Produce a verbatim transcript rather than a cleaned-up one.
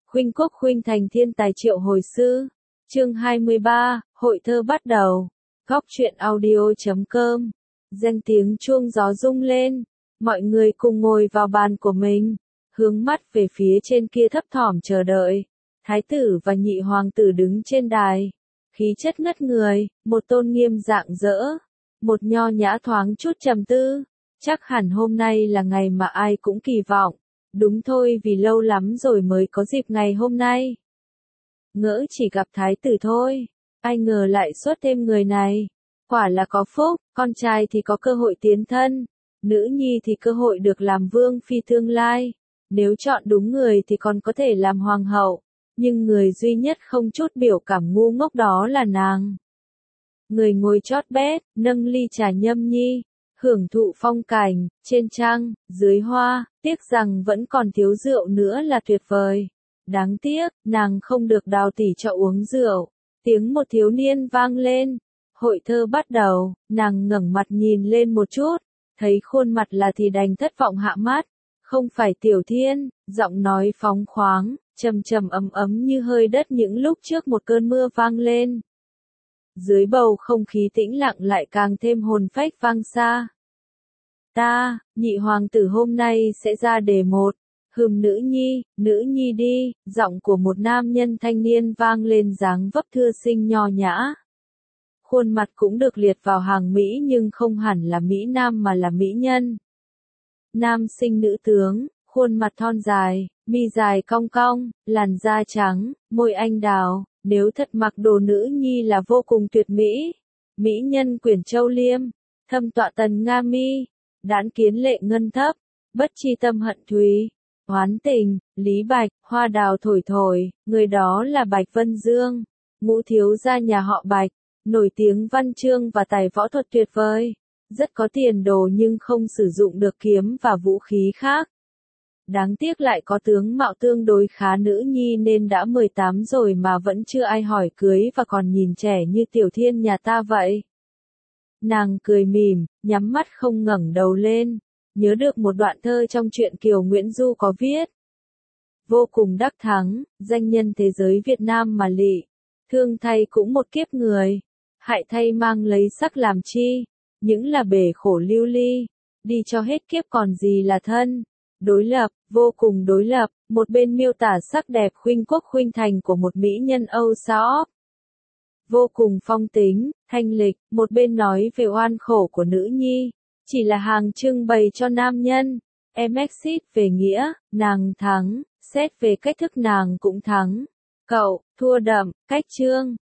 Khuynh Quốc khuynh thành thiên tài triệu hồi sư. Chương hai mươi ba, hội thơ bắt đầu. Góc truyện audio chấm com. Danh tiếng chuông gió rung lên, mọi người cùng ngồi vào bàn của mình, hướng mắt về phía trên kia thấp thỏm chờ đợi. Thái tử và nhị hoàng tử đứng trên đài, khí chất ngất người, một tôn nghiêm rạng rỡ, một nho nhã thoáng chút trầm tư. Chắc hẳn hôm nay là ngày mà ai cũng kỳ vọng. Đúng thôi, vì lâu lắm rồi mới có dịp ngày hôm nay. Ngỡ chỉ gặp thái tử thôi, ai ngờ lại xuất thêm người này. Quả là có phúc, con trai thì có cơ hội tiến thân, nữ nhi thì cơ hội được làm vương phi tương lai. Nếu chọn đúng người thì còn có thể làm hoàng hậu, nhưng người duy nhất không chút biểu cảm ngu ngốc đó là nàng. Người ngồi chót bét, nâng ly trà nhâm nhi, hưởng thụ phong cảnh, trên trăng, dưới hoa, tiếc rằng vẫn còn thiếu rượu nữa là tuyệt vời. Đáng tiếc, nàng không được đào tỷ cho uống rượu. Tiếng một thiếu niên vang lên. Hội thơ bắt đầu, nàng ngẩng mặt nhìn lên một chút, thấy khuôn mặt là thì đành thất vọng hạ mắt. Không phải Tiểu Thiên, giọng nói phóng khoáng, trầm trầm ấm ấm như hơi đất những lúc trước một cơn mưa vang lên. Dưới bầu không khí tĩnh lặng lại càng thêm hồn phách vang xa. Ta, nhị hoàng tử hôm nay sẽ ra đề một. Hừm, nữ nhi, nữ nhi đi, giọng của một nam nhân thanh niên vang lên dáng vấp thưa sinh nho nhã. Khuôn mặt cũng được liệt vào hàng Mỹ nhưng không hẳn là Mỹ Nam mà là Mỹ nhân. Nam sinh nữ tướng, khuôn mặt thon dài, mi dài cong cong, làn da trắng, môi anh đào, nếu thật mặc đồ nữ nhi là vô cùng tuyệt mỹ. Mỹ nhân quyển châu liêm, thâm tọa tần nga mi, đãn kiến lệ ngân thấp, bất chi tâm hận thúy. Hoán tình, Lý Bạch, hoa đào thổi thổi, người đó là Bạch Vân Dương, ngũ thiếu gia nhà họ Bạch, nổi tiếng văn chương và tài võ thuật tuyệt vời, rất có tiền đồ nhưng không sử dụng được kiếm và vũ khí khác. Đáng tiếc lại có tướng mạo tương đối khá nữ nhi nên đã mười tám rồi mà vẫn chưa ai hỏi cưới và còn nhìn trẻ như Tiểu Thiên nhà ta vậy. Nàng cười mỉm, nhắm mắt không ngẩng đầu lên. Nhớ được một đoạn thơ trong truyện Kiều Nguyễn Du có viết. Vô cùng đắc thắng, danh nhân thế giới Việt Nam mà lị. Thương thay cũng một kiếp người. Hại thay mang lấy sắc làm chi. Những là bể khổ lưu ly. Đi cho hết kiếp còn gì là thân. Đối lập, vô cùng đối lập. Một bên miêu tả sắc đẹp khuynh quốc khuynh thành của một mỹ nhân Âu Sao. Vô cùng phong tính, thanh lịch. Một bên nói về oan khổ của nữ nhi. Chỉ là hàng trưng bày cho nam nhân. Em exit về nghĩa, nàng thắng, xét về cách thức nàng cũng thắng. Cậu, thua đậm, cách chương.